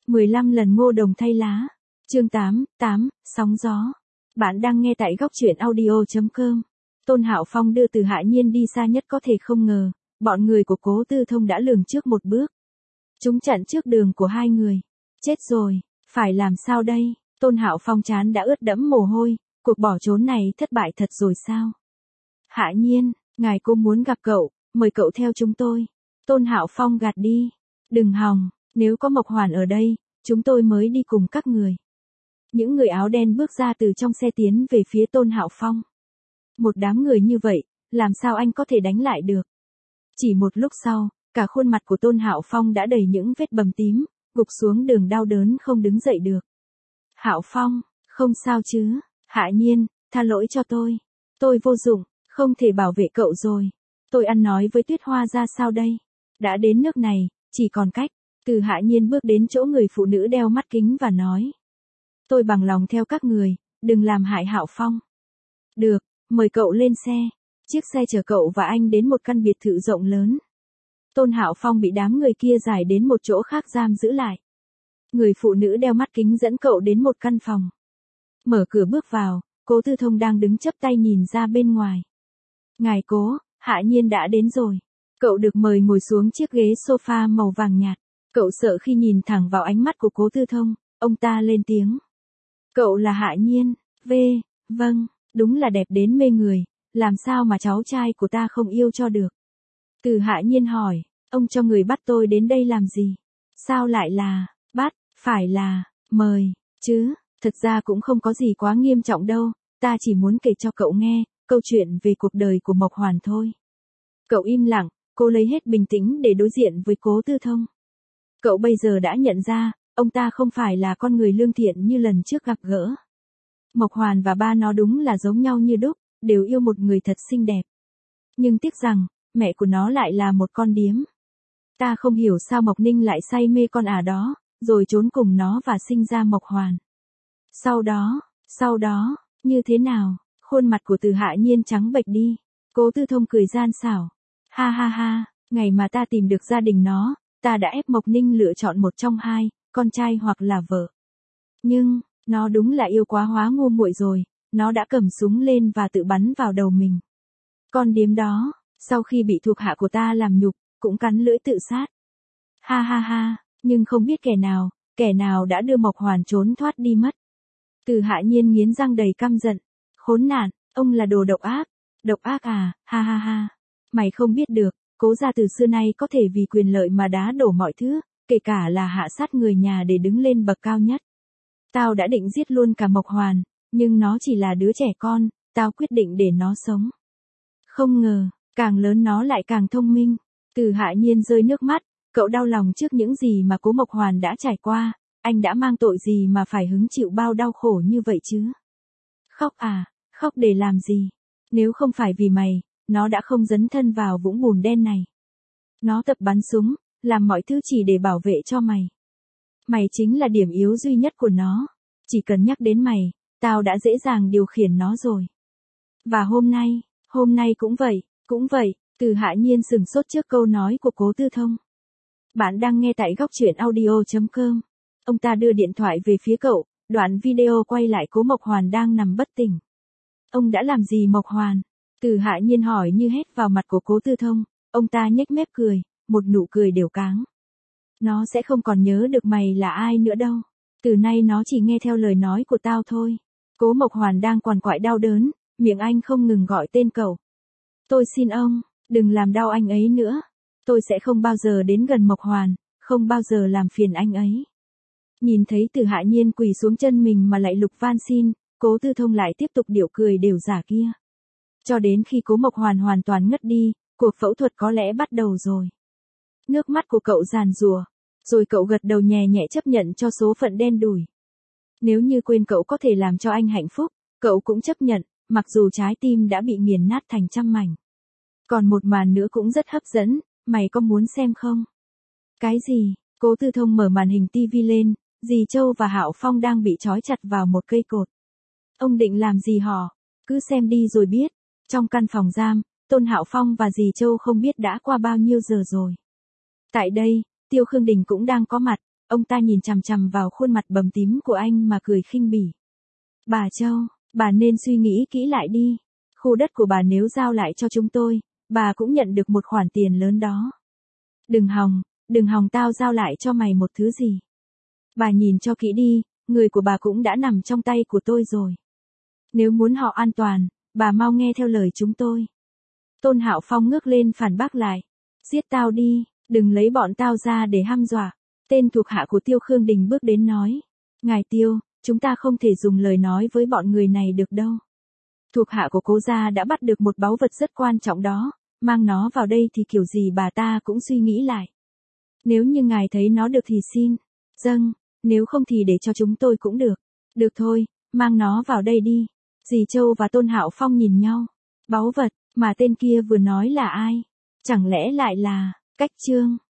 15 lần ngô đồng thay lá. Chương 8, sóng gió. Bạn đang nghe tại góc truyện audio.com. Tôn Hạo Phong đưa Từ Hạ Nhiên đi xa nhất có thể không ngờ, bọn người của Cố Tư Thông đã lường trước một bước. Chúng chặn trước đường của hai người. Chết rồi, phải làm sao đây? Tôn Hạo Phong trán đã ướt đẫm mồ hôi, cuộc bỏ trốn này thất bại thật rồi sao? Hạ Nhiên, ngài cô muốn gặp cậu, mời cậu theo chúng tôi. Tôn Hạo Phong gạt đi. Đừng hòng, nếu có Mộc Hoàn ở đây, chúng tôi mới đi cùng các người. Những người áo đen bước ra từ trong xe tiến về phía Tôn Hạo Phong. Một đám người như vậy, làm sao anh có thể đánh lại được? Chỉ một lúc sau, cả khuôn mặt của Tôn Hạo Phong đã đầy những vết bầm tím, gục xuống đường đau đớn không đứng dậy được. Hạo Phong, không sao chứ? Hạ Nhiên, tha lỗi cho tôi. Tôi vô dụng, không thể bảo vệ cậu rồi. Tôi ăn nói với Tuyết Hoa ra sao đây? Đã đến nước này, chỉ còn cách. Từ Hạ Nhiên bước đến chỗ người phụ nữ đeo mắt kính và nói. Tôi bằng lòng theo các người, đừng làm hại Hạo Phong. Được, mời cậu lên xe. Chiếc xe chở cậu và anh đến một căn biệt thự rộng lớn. Tôn Hạo Phong bị đám người kia giải đến một chỗ khác giam giữ lại. Người phụ nữ đeo mắt kính dẫn cậu đến một căn phòng. Mở cửa bước vào, Cố Tư Thông đang đứng chắp tay nhìn ra bên ngoài. Ngài Cố, Hạ Nhiên đã đến rồi. Cậu được mời ngồi xuống chiếc ghế sofa màu vàng nhạt. Cậu sợ khi nhìn thẳng vào ánh mắt của Cố Tư Thông, ông ta lên tiếng. Cậu là Hạ Nhiên, vâng, đúng là đẹp đến mê người, làm sao mà cháu trai của ta không yêu cho được. Từ Hạ Nhiên hỏi, ông cho người bắt tôi đến đây làm gì? Sao lại là, bắt, phải là, mời, chứ, thật ra cũng không có gì quá nghiêm trọng đâu, ta chỉ muốn kể cho cậu nghe, câu chuyện về cuộc đời của Mộc Hoàn thôi. Cậu im lặng, cô lấy hết bình tĩnh để đối diện với Cố Tư Thông. Cậu bây giờ đã nhận ra, ông ta không phải là con người lương thiện như lần trước gặp gỡ. Mộc Hoàn và ba nó đúng là giống nhau như đúc, đều yêu một người thật xinh đẹp. Nhưng tiếc rằng, mẹ của nó lại là một con điếm. Ta không hiểu sao Mộc Ninh lại say mê con đó, rồi trốn cùng nó và sinh ra Mộc Hoàn. Sau đó, như thế nào? Khuôn mặt của Từ Hạ Nhiên trắng bệch đi. Cố Tư Thông cười gian xảo. Ha ha ha, ngày mà ta tìm được gia đình nó, ta đã ép Mộc Ninh lựa chọn một trong hai, con trai hoặc là vợ. Nhưng, nó đúng là yêu quá hóa ngu muội rồi, nó đã cầm súng lên và tự bắn vào đầu mình. Con điếm đó, sau khi bị thuộc hạ của ta làm nhục, cũng cắn lưỡi tự sát. Ha ha ha, nhưng không biết kẻ nào đã đưa Mộc Hoàn trốn thoát đi mất. Từ Hạ Nhiên nghiến răng đầy căm giận. Khốn nạn, ông là đồ độc ác. Độc ác à, ha ha ha. Mày không biết được, Cố gia từ xưa nay có thể vì quyền lợi mà đá đổ mọi thứ, kể cả là hạ sát người nhà để đứng lên bậc cao nhất. Tao đã định giết luôn cả Mộc Hoàn, nhưng nó chỉ là đứa trẻ con, tao quyết định để nó sống. Không ngờ, càng lớn nó lại càng thông minh. Từ Hạ Nhiên rơi nước mắt, cậu đau lòng trước những gì mà Cố Mộc Hoàn đã trải qua, anh đã mang tội gì mà phải hứng chịu bao đau khổ như vậy chứ? Khóc à, khóc để làm gì? Nếu không phải vì mày, nó đã không dấn thân vào vũng bùn đen này. Nó tập bắn súng, làm mọi thứ chỉ để bảo vệ cho mày. Mày chính là điểm yếu duy nhất của nó. Chỉ cần nhắc đến mày, tao đã dễ dàng điều khiển nó rồi. Và hôm nay cũng vậy, Từ Hạ Nhiên sừng sốt trước câu nói của Cố Tư Thông. Bạn đang nghe tại góc truyện audio.com. Ông ta đưa điện thoại về phía cậu, đoạn video quay lại Cố Mộc Hoàn đang nằm bất tỉnh. Ông đã làm gì Mộc Hoàn? Từ Hạ Nhiên hỏi như hét vào mặt của Cố Tư Thông, ông ta nhếch mép cười, một nụ cười đều cáng. Nó sẽ không còn nhớ được mày là ai nữa đâu. Từ nay nó chỉ nghe theo lời nói của tao thôi. Cố Mộc Hoàn đang quằn quại đau đớn, miệng anh không ngừng gọi tên cậu. Tôi xin ông, đừng làm đau anh ấy nữa. Tôi sẽ không bao giờ đến gần Mộc Hoàn, không bao giờ làm phiền anh ấy. Nhìn thấy Từ Hạ Nhiên quỳ xuống chân mình mà lại lục van xin, Cố Tư Thông lại tiếp tục điệu cười đều giả kia. Cho đến khi Cố Mộc Hoàn hoàn toàn ngất đi, cuộc phẫu thuật có lẽ bắt đầu rồi. Nước mắt của cậu giàn giụa, rồi cậu gật đầu nhẹ nhẹ chấp nhận cho số phận đen đủi. Nếu như quên cậu có thể làm cho anh hạnh phúc, cậu cũng chấp nhận, mặc dù trái tim đã bị nghiền nát thành trăm mảnh. Còn một màn nữa cũng rất hấp dẫn, mày có muốn xem không? Cái gì? Cố Tư Thông mở màn hình tivi lên, dì Châu và Hạo Phong đang bị trói chặt vào một cây cột. Ông định làm gì hả? Cứ xem đi rồi biết. Trong căn phòng giam, Tôn Hạo Phong và dì Châu không biết đã qua bao nhiêu giờ rồi. Tại đây, Tiêu Khương Đình cũng đang có mặt. Ông ta nhìn chằm chằm vào khuôn mặt bầm tím của anh mà cười khinh bỉ. Bà Châu, bà nên suy nghĩ kỹ lại đi. Khu đất của bà nếu giao lại cho chúng tôi, bà cũng nhận được một khoản tiền lớn đó. Đừng hòng tao giao lại cho mày một thứ gì. Bà nhìn cho kỹ đi, người của bà cũng đã nằm trong tay của tôi rồi. Nếu muốn họ an toàn, bà mau nghe theo lời chúng tôi. Tôn Hạo Phong ngước lên phản bác lại. Giết tao đi, đừng lấy bọn tao ra để hăm dọa. Tên thuộc hạ của Tiêu Khương Đình bước đến nói. Ngài Tiêu, chúng ta không thể dùng lời nói với bọn người này được đâu. Thuộc hạ của Cố gia đã bắt được một báu vật rất quan trọng đó, mang nó vào đây thì kiểu gì bà ta cũng suy nghĩ lại. Nếu như ngài thấy nó được thì xin. Dâng, nếu không thì để cho chúng tôi cũng được. Được thôi, mang nó vào đây đi. Dì Châu và Tôn Hạo Phong nhìn nhau. Báu vật, mà tên kia vừa nói là ai? Chẳng lẽ lại là, Cách Trương?